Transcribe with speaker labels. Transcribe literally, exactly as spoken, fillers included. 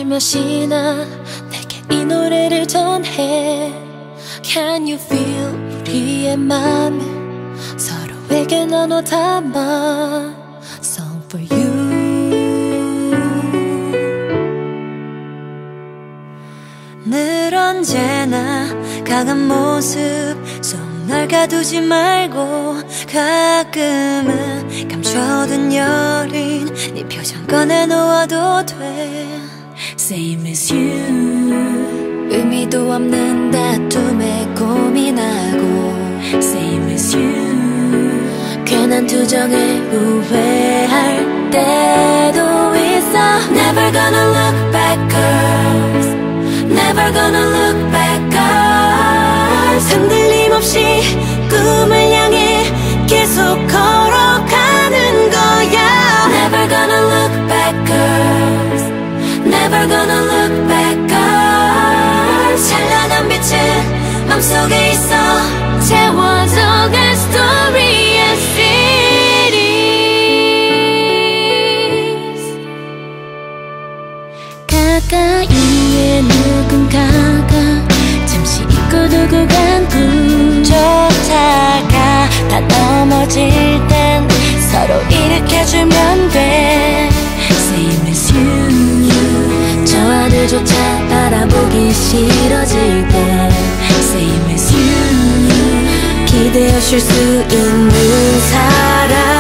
Speaker 1: 살며시나 내게 이 노래를 전해. Can you feel 우리의 맘을 서로에게 나눠 담아. Song for you.
Speaker 2: 늘 언제나 강한 모습 속 널 가두지 말고 가끔은 감춰둔 여린 네 표정 꺼내놓아도 돼.
Speaker 1: Same as you. 의미도 없는 다툼에 고민하고. Same as you. 괜한 투정에 후회할 때도 있어. Never gonna look back girls. Never gonna look back girls. 흔들림 없이 꿈을 향해 계속 걸어가는 거야. Never gonna look back girls. Never gonna look back girls. 찬란한 빛은 맘속에 있어. 채워져갈 story and cities. 가까이에 누군가가 잠시 잊고 두고 간 꿈 쫓아가. 다 넘어질 땐 서로 일으켜주면 돼. Same as you. 저 하늘조차 바라보기 싫어질 때. Same as you. 기대어 쉴 수 있는 사람.